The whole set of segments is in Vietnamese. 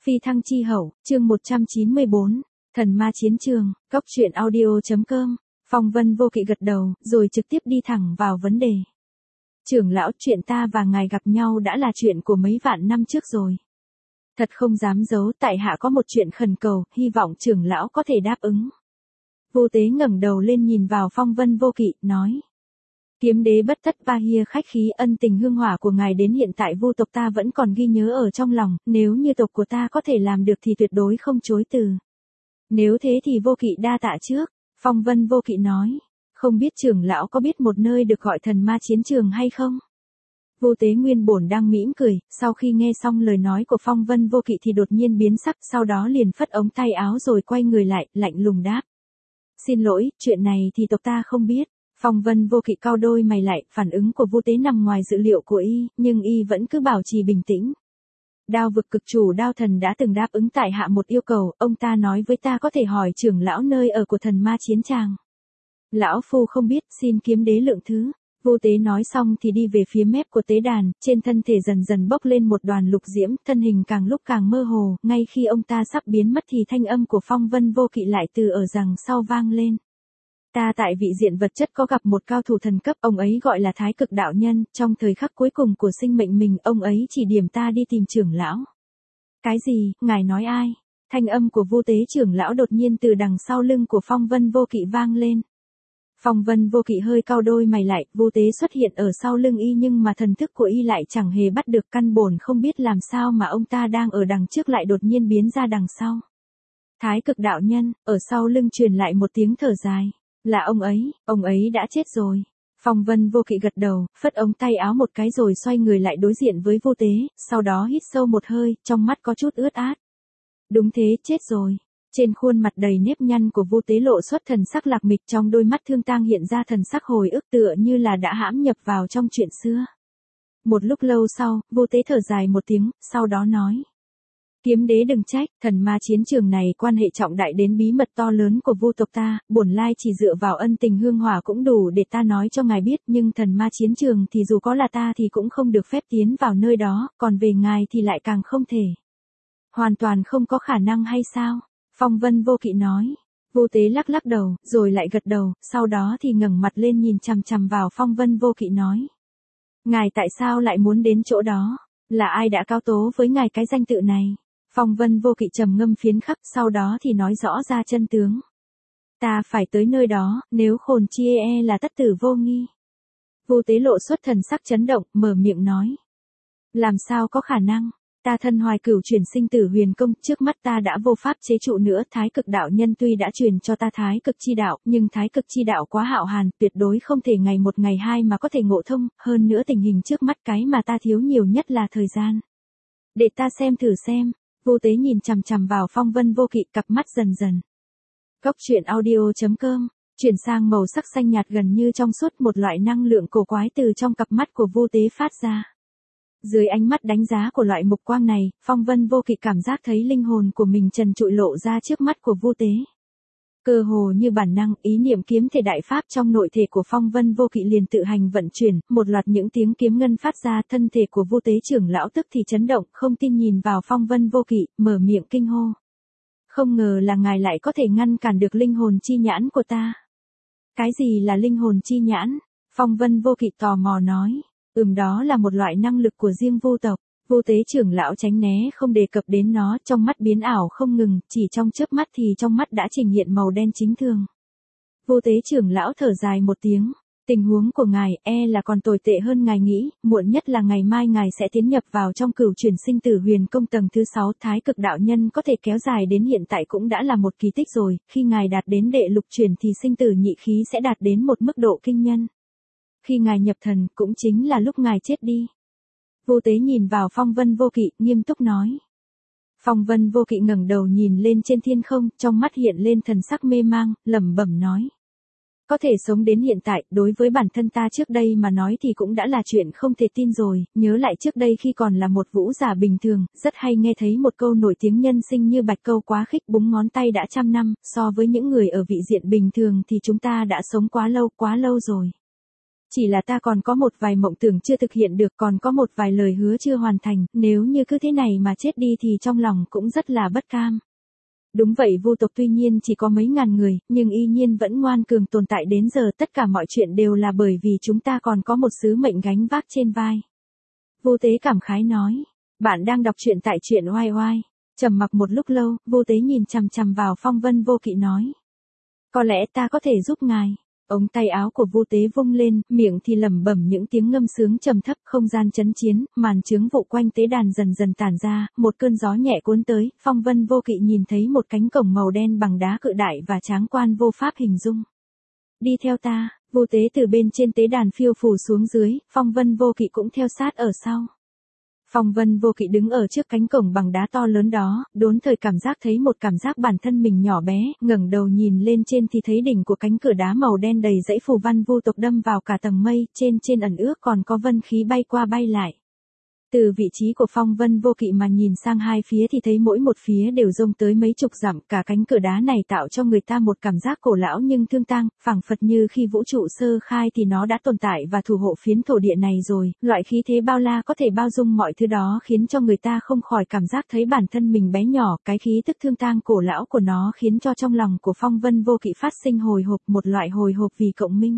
Phi thăng chi hậu, chương 194, thần ma chiến trường, góc truyện audio.com, Phong Vân Vô Kỵ gật đầu, rồi trực tiếp đi thẳng vào vấn đề. Trưởng lão, chuyện ta và ngài gặp nhau đã là chuyện của mấy vạn năm trước rồi. Thật không dám giấu, tại hạ có một chuyện khẩn cầu, hy vọng trưởng lão có thể đáp ứng. Vô Tế ngẩng đầu lên nhìn vào Phong Vân Vô Kỵ, nói. Kiếm đế bất tất va hia khách khí, ân tình hương hỏa của ngài đến hiện tại Vu tộc ta vẫn còn ghi nhớ ở trong lòng, nếu như tộc của ta có thể làm được thì tuyệt đối không chối từ. Nếu thế thì Vô Kỵ đa tạ trước, Phong Vân Vô Kỵ nói, không biết trưởng lão có biết một nơi được gọi thần ma chiến trường hay không? Vô Tế nguyên bổn đang mỉm cười, sau khi nghe xong lời nói của Phong Vân Vô Kỵ thì đột nhiên biến sắc, sau đó liền phất ống tay áo rồi quay người lại, lạnh lùng đáp. Xin lỗi, chuyện này thì tộc ta không biết. Phong Vân Vô Kỵ cau đôi mày lại, phản ứng của Vô Tế nằm ngoài dự liệu của y, nhưng y vẫn cứ bảo trì bình tĩnh. Đao vực cực chủ Đao Thần đã từng đáp ứng tại hạ một yêu cầu, ông ta nói với ta có thể hỏi trưởng lão nơi ở của thần ma chiến tràng. Lão phu không biết, xin kiếm đế lượng thứ. Vô Tế nói xong thì đi về phía mép của tế đàn, trên thân thể dần dần bốc lên một đoàn lục diễm, thân hình càng lúc càng mơ hồ, ngay khi ông ta sắp biến mất thì thanh âm của Phong Vân Vô Kỵ lại từ ở đằng sau vang lên. Ta tại vị diện vật chất có gặp một cao thủ thần cấp, ông ấy gọi là Thái Cực Đạo Nhân, trong thời khắc cuối cùng của sinh mệnh mình, ông ấy chỉ điểm ta đi tìm trưởng lão. Cái gì, ngài nói ai? Thanh âm của Vô Tế trưởng lão đột nhiên từ đằng sau lưng của Phong Vân Vô Kỵ vang lên. Phong Vân Vô Kỵ hơi cau đôi mày lại, Vô Tế xuất hiện ở sau lưng y nhưng mà thần thức của y lại chẳng hề bắt được, căn bổn không biết làm sao mà ông ta đang ở đằng trước lại đột nhiên biến ra đằng sau. Thái Cực Đạo Nhân, ở sau lưng truyền lại một tiếng thở dài. Là ông ấy đã chết rồi. Phong Vân Vô Kỵ gật đầu, phất ống tay áo một cái rồi xoay người lại đối diện với Vô Tế, sau đó hít sâu một hơi, trong mắt có chút ướt át. Đúng thế, chết rồi. Trên khuôn mặt đầy nếp nhăn của Vô Tế lộ xuất thần sắc lạc mịch, trong đôi mắt thương tang hiện ra thần sắc hồi ức tựa như là đã hãm nhập vào trong chuyện xưa. Một lúc lâu sau, Vô Tế thở dài một tiếng, sau đó nói. Kiếm đế đừng trách, thần ma chiến trường này quan hệ trọng đại đến bí mật to lớn của Vu tộc ta, bổn lai chỉ dựa vào ân tình hương hỏa cũng đủ để ta nói cho ngài biết, nhưng thần ma chiến trường thì dù có là ta thì cũng không được phép tiến vào nơi đó, còn về ngài thì lại càng không thể. Hoàn toàn không có khả năng hay sao? Phong Vân Vô Kỵ nói. Vô Tế lắc lắc đầu, rồi lại gật đầu, sau đó thì ngẩng mặt lên nhìn chằm chằm vào Phong Vân Vô Kỵ nói. Ngài tại sao lại muốn đến chỗ đó? Là ai đã cáo tố với ngài cái danh tự này? Phong Vân Vô Kỵ trầm ngâm phiến khắc, sau đó thì nói rõ ra chân tướng. Ta phải tới nơi đó, nếu khôn chi là tất tử vô nghi. Vô Tế lộ xuất thần sắc chấn động, mở miệng nói. Làm sao có khả năng? Ta thân hoài cửu chuyển sinh tử huyền công, trước mắt ta đã vô pháp chế trụ nữa. Thái Cực Đạo Nhân tuy đã truyền cho ta Thái Cực chi đạo, nhưng Thái Cực chi đạo quá hạo hàn, tuyệt đối không thể ngày một ngày hai mà có thể ngộ thông, hơn nữa tình hình trước mắt cái mà ta thiếu nhiều nhất là thời gian. Để ta xem thử xem. Vô Tế nhìn chằm chằm vào Phong Vân Vô Kỵ, cặp mắt dần dần. Góc truyện audio.com, chuyển sang màu sắc xanh nhạt gần như trong suốt, một loại năng lượng cổ quái từ trong cặp mắt của Vô Tế phát ra. Dưới ánh mắt đánh giá của loại mục quang này, Phong Vân Vô Kỵ cảm giác thấy linh hồn của mình trần trụi lộ ra trước mắt của Vô Tế. Cơ hồ như bản năng, ý niệm kiếm thể đại pháp trong nội thể của Phong Vân Vô Kỵ liền tự hành vận chuyển, một loạt những tiếng kiếm ngân phát ra, thân thể của Vô Tế trưởng lão tức thì chấn động, không tin nhìn vào Phong Vân Vô Kỵ, mở miệng kinh hô. Không ngờ là ngài lại có thể ngăn cản được linh hồn chi nhãn của ta. Cái gì là linh hồn chi nhãn? Phong Vân Vô Kỵ tò mò nói. Đó là một loại năng lực của riêng Vu tộc. Vô Tế trưởng lão tránh né không đề cập đến nó, trong mắt biến ảo không ngừng, chỉ trong chớp mắt thì trong mắt đã trình hiện màu đen chính thường. Vô Tế trưởng lão thở dài một tiếng, tình huống của ngài là còn tồi tệ hơn ngài nghĩ, muộn nhất là ngày mai ngài sẽ tiến nhập vào trong cửu chuyển sinh tử huyền công tầng thứ 6, Thái Cực Đạo Nhân có thể kéo dài đến hiện tại cũng đã là một kỳ tích rồi, khi ngài đạt đến đệ lục chuyển thì sinh tử nhị khí sẽ đạt đến một mức độ kinh nhân. Khi ngài nhập thần cũng chính là lúc ngài chết đi. Vô Tế nhìn vào Phong Vân Vô Kỵ, nghiêm túc nói. Phong Vân Vô Kỵ ngẩng đầu nhìn lên trên thiên không, trong mắt hiện lên thần sắc mê mang, lẩm bẩm nói. Có thể sống đến hiện tại, đối với bản thân ta trước đây mà nói thì cũng đã là chuyện không thể tin rồi, nhớ lại trước đây khi còn là một vũ giả bình thường, rất hay nghe thấy một câu nổi tiếng nhân sinh như bạch câu quá khích, búng ngón tay đã 100 năm, so với những người ở vị diện bình thường thì chúng ta đã sống quá lâu rồi. Chỉ là ta còn có một vài mộng tưởng chưa thực hiện được, còn có một vài lời hứa chưa hoàn thành, nếu như cứ thế này mà chết đi thì trong lòng cũng rất là bất cam. Đúng vậy, Vu tộc tuy nhiên chỉ có mấy ngàn người, nhưng y nhiên vẫn ngoan cường tồn tại đến giờ, tất cả mọi chuyện đều là bởi vì chúng ta còn có một sứ mệnh gánh vác trên vai. Vu Tế cảm khái nói, bạn đang đọc truyện tại truyện oai oai. Trầm mặc một lúc lâu, Vu Tế nhìn chằm chằm vào Phong Vân Vô Kỵ nói. Có lẽ ta có thể giúp ngài. Ống tay áo của Vu Tế vung lên, miệng thì lẩm bẩm những tiếng ngâm sướng trầm thấp, không gian chấn chiến, màn chướng vụ quanh tế đàn dần dần tản ra, một cơn gió nhẹ cuốn tới, Phong Vân Vô Kỵ nhìn thấy một cánh cổng màu đen bằng đá cự đại và tráng quan vô pháp hình dung. Đi theo ta, Vu Tế từ bên trên tế đàn phiêu phù xuống dưới, Phong Vân Vô Kỵ cũng theo sát ở sau. Phong Vân Vô Kỵ đứng ở trước cánh cổng bằng đá to lớn đó, đốn thời cảm giác thấy một cảm giác bản thân mình nhỏ bé, ngẩng đầu nhìn lên trên thì thấy đỉnh của cánh cửa đá màu đen đầy dãy phù văn vu tộc đâm vào cả tầng mây, trên ẩn ước còn có vân khí bay qua bay lại. Từ vị trí của Phong Vân Vô Kỵ mà nhìn sang hai phía thì thấy mỗi một phía đều rông tới mấy chục dặm, cả cánh cửa đá này tạo cho người ta một cảm giác cổ lão nhưng thương tang, phảng phật như khi vũ trụ sơ khai thì nó đã tồn tại và thủ hộ phiến thổ địa này rồi, loại khí thế bao la có thể bao dung mọi thứ đó khiến cho người ta không khỏi cảm giác thấy bản thân mình bé nhỏ, cái khí tức thương tang cổ lão của nó khiến cho trong lòng của Phong Vân Vô Kỵ phát sinh hồi hộp, một loại hồi hộp vì cộng minh.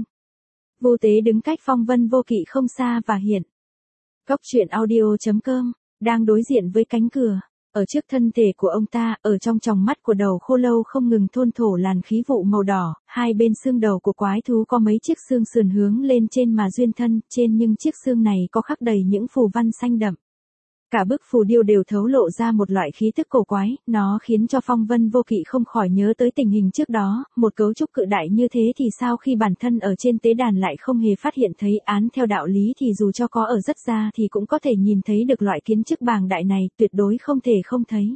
Vu Tế đứng cách Phong Vân Vô Kỵ không xa và hiện Cốc truyện audio.com, đang đối diện với cánh cửa. Ở trước thân thể của ông ta, ở trong tròng mắt của đầu khô lâu không ngừng thôn thổ làn khí vụ màu đỏ, hai bên xương đầu của quái thú có mấy chiếc xương sườn hướng lên trên mà duyên thân, trên nhưng chiếc xương này có khắc đầy những phù văn xanh đậm. Cả bức phù điêu đều thấu lộ ra một loại khí tức cổ quái, nó khiến cho Phong Vân Vô Kỵ không khỏi nhớ tới tình hình trước đó, một cấu trúc cự đại như thế thì sao khi bản thân ở trên tế đàn lại không hề phát hiện thấy, án theo đạo lý thì dù cho có ở rất xa thì cũng có thể nhìn thấy được loại kiến chức bàng đại này, tuyệt đối không thể không thấy.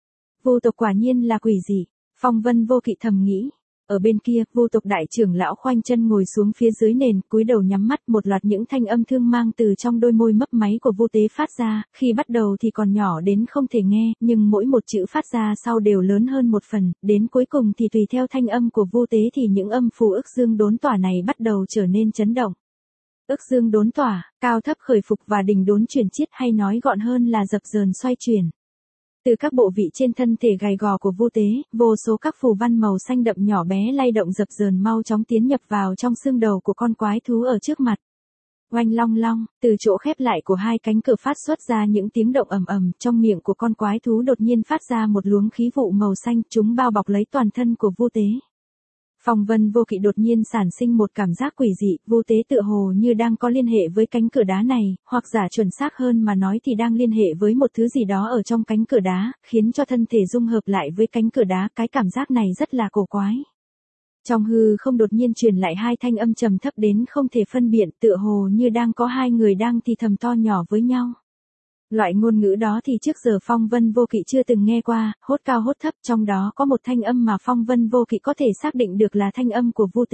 Vu tộc quả nhiên là quỷ dị, Phong Vân Vô Kỵ thầm nghĩ. Ở bên kia, Vu tộc đại trưởng lão khoanh chân ngồi xuống phía dưới nền, cúi đầu nhắm mắt, một loạt những thanh âm thương mang từ trong đôi môi mấp máy của Vu Tế phát ra, khi bắt đầu thì còn nhỏ đến không thể nghe, nhưng mỗi một chữ phát ra sau đều lớn hơn một phần, đến cuối cùng thì tùy theo thanh âm của Vu Tế thì những âm phù ức dương đốn tỏa này bắt đầu trở nên chấn động. Ức dương đốn tỏa, cao thấp khởi phục và đình đốn chuyển chiết, hay nói gọn hơn là dập dờn xoay chuyển. Từ các bộ vị trên thân thể gầy gò của Vu Tế, vô số các phù văn màu xanh đậm nhỏ bé lay động dập dờn mau chóng tiến nhập vào trong xương đầu của con quái thú ở trước mặt. Oanh long long, từ chỗ khép lại của hai cánh cửa phát xuất ra những tiếng động ầm ầm, trong miệng của con quái thú đột nhiên phát ra một luồng khí vụ màu xanh, chúng bao bọc lấy toàn thân của Vu Tế. Phong Vân Vô Kỵ đột nhiên sản sinh một cảm giác quỷ dị, Vu Tế tựa hồ như đang có liên hệ với cánh cửa đá này, hoặc giả chuẩn xác hơn mà nói thì đang liên hệ với một thứ gì đó ở trong cánh cửa đá, khiến cho thân thể dung hợp lại với cánh cửa đá, cái cảm giác này rất là cổ quái. Trong hư không đột nhiên truyền lại hai thanh âm trầm thấp đến không thể phân biệt, tựa hồ như đang có hai người đang thì thầm to nhỏ với nhau. Loại ngôn ngữ đó thì trước giờ Phong Vân Vô Kỵ chưa từng nghe qua, hốt cao hốt thấp, trong đó có một thanh âm mà Phong Vân Vô Kỵ có thể xác định được là thanh âm của Vu Tế.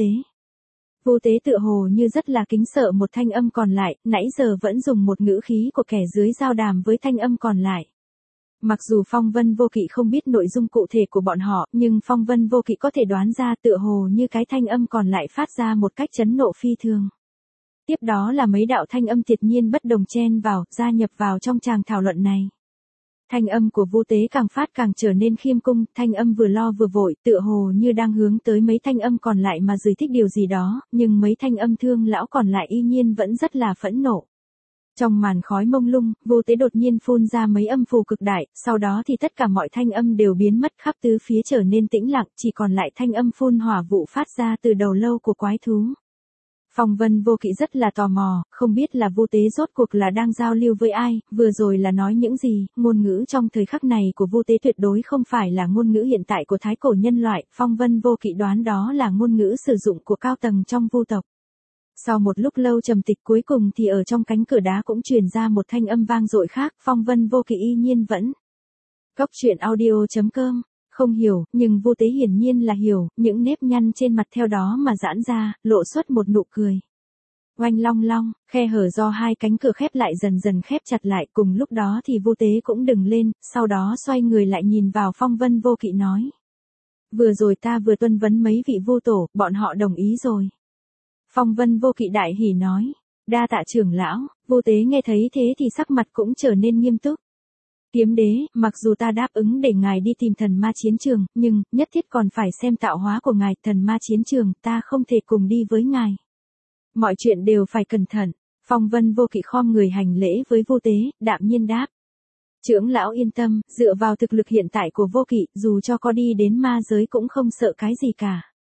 Vu Tế tựa hồ như rất là kính sợ một thanh âm còn lại, nãy giờ vẫn dùng một ngữ khí của kẻ dưới giao đàm với thanh âm còn lại. Mặc dù Phong Vân Vô Kỵ không biết nội dung cụ thể của bọn họ, nhưng Phong Vân Vô Kỵ có thể đoán ra tựa hồ như cái thanh âm còn lại phát ra một cách chấn nộ phi thường. Tiếp đó là mấy đạo thanh âm tuyệt nhiên bất đồng chen vào, gia nhập vào trong tràng thảo luận này. Thanh âm của Vu Tế càng phát càng trở nên khiêm cung, thanh âm vừa lo vừa vội, tựa hồ như đang hướng tới mấy thanh âm còn lại mà giải thích điều gì đó, nhưng mấy thanh âm thương lão còn lại y nhiên vẫn rất là phẫn nộ. Trong màn khói mông lung, Vu Tế đột nhiên phun ra mấy âm phù cực đại, sau đó thì tất cả mọi thanh âm đều biến mất, khắp tứ phía trở nên tĩnh lặng, chỉ còn lại thanh âm phun hỏa vụ phát ra từ đầu lâu của quái thú. Phong Vân Vô Kỵ rất là tò mò, không biết là Vu Tế rốt cuộc là đang giao lưu với ai, vừa rồi là nói những gì, ngôn ngữ trong thời khắc này của Vu Tế tuyệt đối không phải là ngôn ngữ hiện tại của thái cổ nhân loại, Phong Vân Vô Kỵ đoán đó là ngôn ngữ sử dụng của cao tầng trong Vu tộc. Sau một lúc lâu trầm tịch cuối cùng thì ở trong cánh cửa đá cũng truyền ra một thanh âm vang dội khác, Phong Vân Vô Kỵ y nhiên vẫn. Cốc truyện audio.com. Không hiểu, nhưng Vu Tế hiển nhiên là hiểu, những nếp nhăn trên mặt theo đó mà giãn ra, lộ xuất một nụ cười. Oanh long long, khe hở do hai cánh cửa khép lại dần dần khép chặt lại, cùng lúc đó thì Vu Tế cũng đứng lên, sau đó xoay người lại nhìn vào Phong Vân Vô Kỵ nói. Vừa rồi ta vừa tuân vấn mấy vị vu tổ, bọn họ đồng ý rồi. Phong Vân Vô Kỵ đại hỉ nói. Đa tạ trưởng lão. Vô Tế nghe thấy thế thì sắc mặt cũng trở nên nghiêm túc. Kiếm đế, mặc dù ta đáp ứng để ngài đi tìm thần ma chiến trường, nhưng, nhất thiết còn phải xem tạo hóa của ngài. Thần ma chiến trường, ta không thể cùng đi với ngài. Mọi chuyện đều phải cẩn thận. Phong Vân Vô Kỵ khom người hành lễ với Vô Tế, đạm nhiên đáp. Trưởng lão yên tâm, dựa vào thực lực hiện tại của Vô Kỵ, dù cho có đi đến ma giới cũng không sợ cái gì cả.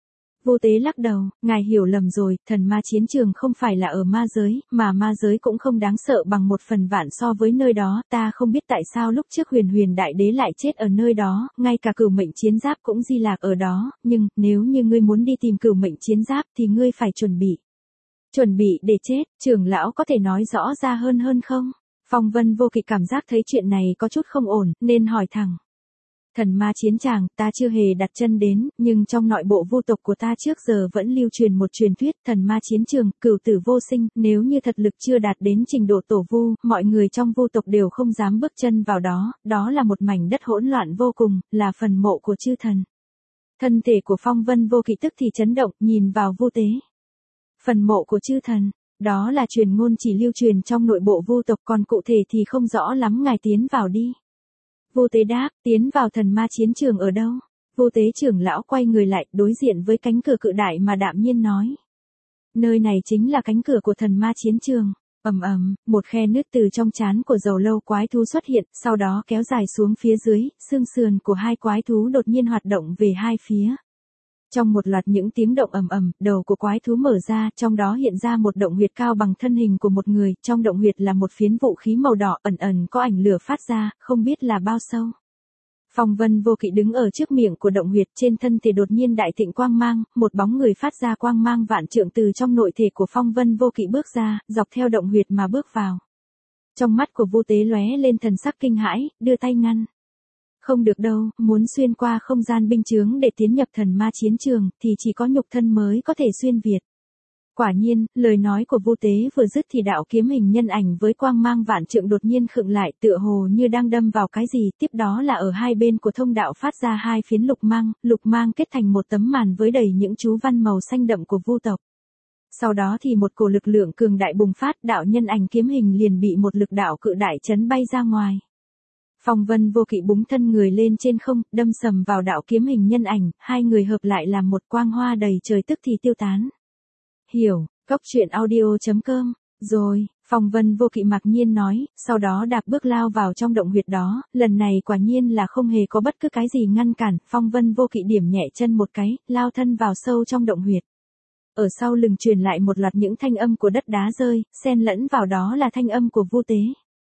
Vô Tế lắc đầu, ngài hiểu lầm rồi, thần ma chiến trường không phải là ở ma giới, mà ma giới cũng không đáng sợ bằng 1/1000 so với nơi đó. Ta không biết tại sao lúc trước Huyền Huyền đại đế lại chết ở nơi đó, ngay cả Cửu Mệnh chiến giáp cũng di lạc ở đó, nhưng nếu như ngươi muốn đi tìm Cửu Mệnh chiến giáp thì ngươi phải chuẩn bị. Chuẩn bị để chết, trưởng lão có thể nói rõ ra hơn không? Phong Vân Vô Kỵ cảm giác thấy chuyện này có chút không ổn, nên hỏi thẳng. Thần ma chiến tràng, ta chưa hề đặt chân đến, nhưng trong nội bộ vu tộc của ta trước giờ vẫn lưu truyền một truyền thuyết thần ma chiến trường, cửu tử vô sinh, nếu như thật lực chưa đạt đến trình độ tổ vu, mọi người trong vu tộc đều không dám bước chân vào đó, đó là một mảnh đất hỗn loạn vô cùng, là phần mộ của chư thần. Thân thể của Phong Vân Vô Kỵ tức thì chấn động, nhìn vào Vô Tế. Phần mộ của chư thần, đó là truyền ngôn chỉ lưu truyền trong nội bộ vu tộc, còn cụ thể thì không rõ lắm, ngài tiến vào đi. Vô Tế đáp, tiến vào thần ma chiến trường ở đâu? Vô Tế trưởng lão quay người lại, đối diện với cánh cửa cự đại mà đạm nhiên nói. Nơi này chính là cánh cửa của thần ma chiến trường. Ầm ầm, một khe nứt từ trong trán của Dầu Lâu quái thú xuất hiện, sau đó kéo dài xuống phía dưới, xương sườn của hai quái thú đột nhiên hoạt động về hai phía. Trong một loạt những tiếng động ầm ầm, đầu của quái thú mở ra, trong đó hiện ra một động huyệt cao bằng thân hình của một người, trong động huyệt là một phiến vũ khí màu đỏ, ẩn ẩn có ảnh lửa phát ra, không biết là bao sâu. Phong Vân Vô Kỵ đứng ở trước miệng của động huyệt, trên thân thể đột nhiên đại thịnh quang mang, một bóng người phát ra quang mang vạn trượng từ trong nội thể của Phong Vân Vô Kỵ bước ra, dọc theo động huyệt mà bước vào. Trong mắt của Vô Tế lóe lên thần sắc kinh hãi, đưa tay ngăn. Không được đâu, muốn xuyên qua không gian binh chướng để tiến nhập thần ma chiến trường, thì chỉ có nhục thân mới có thể xuyên việt. Quả nhiên, lời nói của Vô Tế vừa dứt thì đạo kiếm hình nhân ảnh với quang mang vạn trượng đột nhiên khựng lại, tựa hồ như đang đâm vào cái gì, tiếp đó là ở hai bên của thông đạo phát ra hai phiến lục mang kết thành một tấm màn với đầy những chú văn màu xanh đậm của vu tộc. Sau đó thì một cổ lực lượng cường đại bùng phát, đạo nhân ảnh kiếm hình liền bị một lực đạo cự đại chấn bay ra ngoài. Phong Vân Vô Kỵ búng thân người lên trên không, đâm sầm vào đạo kiếm hình nhân ảnh, hai người hợp lại làm một quang hoa đầy trời tức thì tiêu tán. Hiểu, cốc.audio.com, rồi, Phong Vân Vô Kỵ mặc nhiên nói, sau đó đạp bước lao vào trong động huyệt đó, lần này quả nhiên là không hề có bất cứ cái gì ngăn cản, Phong Vân Vô Kỵ điểm nhẹ chân một cái, lao thân vào sâu trong động huyệt. Ở sau lưng truyền lại một loạt những thanh âm của đất đá rơi, xen lẫn vào đó là thanh âm của Vô Tế.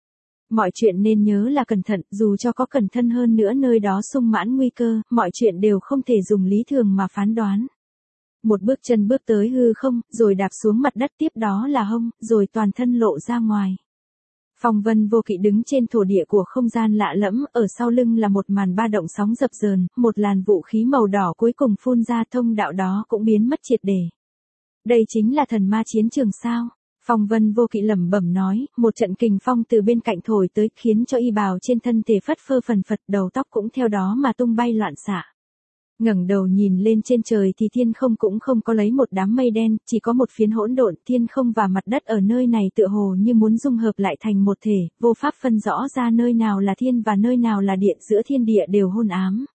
Mọi chuyện nên nhớ là cẩn thận, dù cho có cẩn thận hơn nữa nơi đó sung mãn nguy cơ, mọi chuyện đều không thể dùng lý thường mà phán đoán. Một bước chân bước tới hư không, rồi đạp xuống mặt đất, tiếp đó là hông, rồi toàn thân lộ ra ngoài. Phong Vân Vô Kỵ đứng trên thổ địa của không gian lạ lẫm, ở sau lưng là một màn ba động sóng dập dờn, một làn vũ khí màu đỏ cuối cùng phun ra, thông đạo đó cũng biến mất triệt để. Đây chính là thần ma chiến trường sao? Phong Vân Vô Kỵ lẩm bẩm nói, một trận kình phong từ bên cạnh thổi tới, khiến cho y bào trên thân thể phất phơ phần phật, đầu tóc cũng theo đó mà tung bay loạn xạ. Ngẩng đầu nhìn lên trên trời thì thiên không cũng không có lấy một đám mây đen, chỉ có một phiến hỗn độn, thiên không và mặt đất ở nơi này tựa hồ như muốn dung hợp lại thành một thể, vô pháp phân rõ ra nơi nào là thiên và nơi nào là địa, giữa thiên địa đều hôn ám.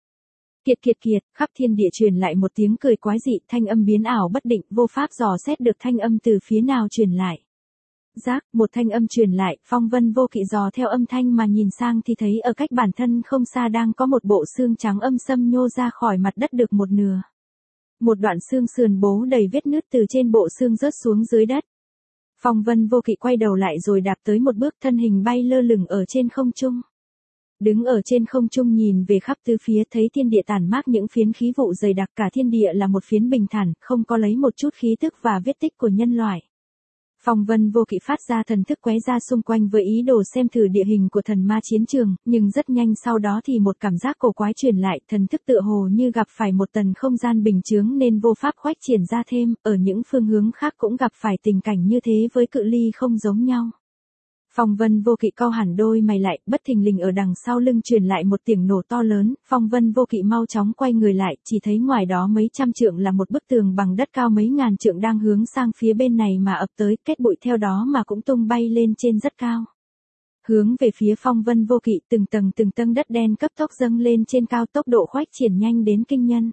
Kiệt, khắp thiên địa truyền lại một tiếng cười quái dị, thanh âm biến ảo bất định, vô pháp dò xét được thanh âm từ phía nào truyền lại. Rác, một thanh âm truyền lại, Phong Vân Vô Kỵ dò theo âm thanh mà nhìn sang thì thấy ở cách bản thân không xa đang có một bộ xương trắng âm sâm nhô ra khỏi mặt đất được một nửa. Một đoạn xương sườn bố đầy vết nứt từ trên bộ xương rớt xuống dưới đất. Phong Vân Vô Kỵ quay đầu lại rồi đạp tới một bước, thân hình bay lơ lửng ở trên không trung. Đứng ở trên không trung nhìn về khắp tứ phía, thấy thiên địa tản mát những phiến khí vụ dày đặc, cả thiên địa là một phiến bình thản, không có lấy một chút khí tức và vết tích của nhân loại. Phong Vân Vô Kỵ phát ra thần thức quấy ra xung quanh với ý đồ xem thử địa hình của thần ma chiến trường, nhưng rất nhanh sau đó thì một cảm giác cổ quái truyền lại, thần thức tựa hồ như gặp phải một tầng không gian bình chướng nên vô pháp khuếch triển ra thêm, ở những phương hướng khác cũng gặp phải tình cảnh như thế với cự ly không giống nhau. Phong Vân Vô Kỵ cau hẳn đôi mày lại, bất thình lình ở đằng sau lưng truyền lại một tiếng nổ to lớn, Phong Vân Vô Kỵ mau chóng quay người lại, chỉ thấy ngoài đó mấy trăm trượng là một bức tường bằng đất cao mấy ngàn trượng đang hướng sang phía bên này mà ập tới, kết bụi theo đó mà cũng tung bay lên trên rất cao. Hướng về phía Phong Vân Vô Kỵ, từng tầng đất đen cấp tốc dâng lên trên cao, tốc độ khoách triển nhanh đến kinh nhân.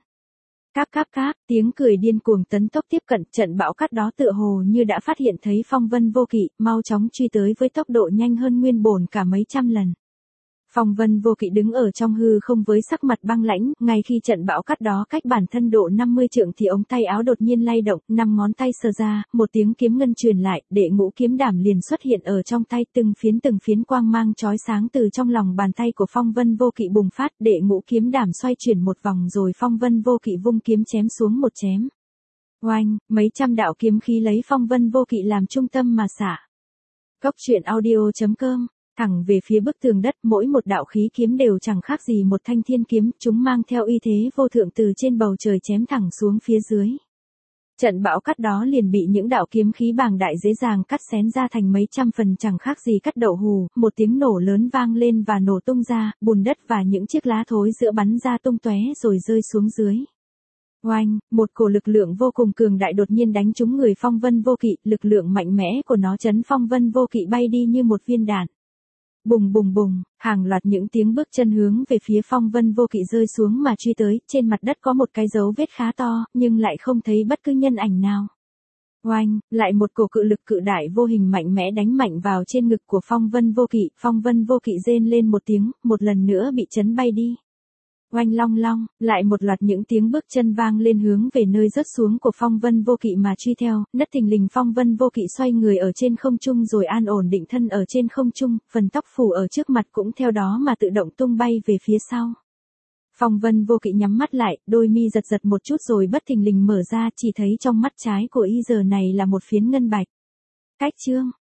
Cáp, tiếng cười điên cuồng tấn tốc tiếp cận, trận bão cát đó tựa hồ như đã phát hiện thấy Phong Vân Vô Kỵ, mau chóng truy tới với tốc độ nhanh hơn nguyên bổn cả mấy trăm lần. Phong Vân Vô Kỵ đứng ở trong hư không với sắc mặt băng lãnh, ngay khi trận bão cát đó cách bản thân độ 50 trượng thì ống tay áo đột nhiên lay động, 5 ngón tay sờ ra, một tiếng kiếm ngân truyền lại, đệ ngũ kiếm đảm liền xuất hiện ở trong tay, từng phiến quang mang chói sáng từ trong lòng bàn tay của Phong Vân Vô Kỵ bùng phát, đệ ngũ kiếm đảm xoay chuyển một vòng rồi Phong Vân Vô Kỵ vung kiếm chém xuống một chém. Oanh, mấy trăm đạo kiếm khí lấy Phong Vân Vô Kỵ làm trung tâm mà xả. Cốc truyện audio.com thẳng về phía bức tường đất, mỗi một đạo khí kiếm đều chẳng khác gì một thanh thiên kiếm, chúng mang theo uy thế vô thượng từ trên bầu trời chém thẳng xuống phía dưới. Trận bão cát đó liền bị những đạo kiếm khí bàng đại dễ dàng cắt xén ra thành mấy trăm phần, chẳng khác gì cắt đậu hù, một tiếng nổ lớn vang lên và nổ tung ra, bùn đất và những chiếc lá thối giữa bắn ra tung tóe rồi rơi xuống dưới. Oanh, một cổ lực lượng vô cùng cường đại đột nhiên đánh trúng người Phong Vân Vô Kỵ, lực lượng mạnh mẽ của nó chấn Phong Vân Vô Kỵ bay đi như một viên đạn. Bùng, hàng loạt những tiếng bước chân hướng về phía Phong Vân Vô Kỵ rơi xuống mà truy tới, trên mặt đất có một cái dấu vết khá to, nhưng lại không thấy bất cứ nhân ảnh nào. Oanh, lại một cổ cự lực cự đại vô hình mạnh mẽ đánh mạnh vào trên ngực của Phong Vân Vô Kỵ rên lên một tiếng, một lần nữa bị chấn bay đi. Oanh long, lại một loạt những tiếng bước chân vang lên hướng về nơi rớt xuống của Phong Vân Vô Kỵ mà truy theo, bất thình lình Phong Vân Vô Kỵ xoay người ở trên không trung rồi an ổn định thân ở trên không trung, phần tóc phủ ở trước mặt cũng theo đó mà tự động tung bay về phía sau. Phong Vân Vô Kỵ nhắm mắt lại, đôi mi giật một chút rồi bất thình lình mở ra, chỉ thấy trong mắt trái của y giờ này là một phiến ngân bạch. Cách chương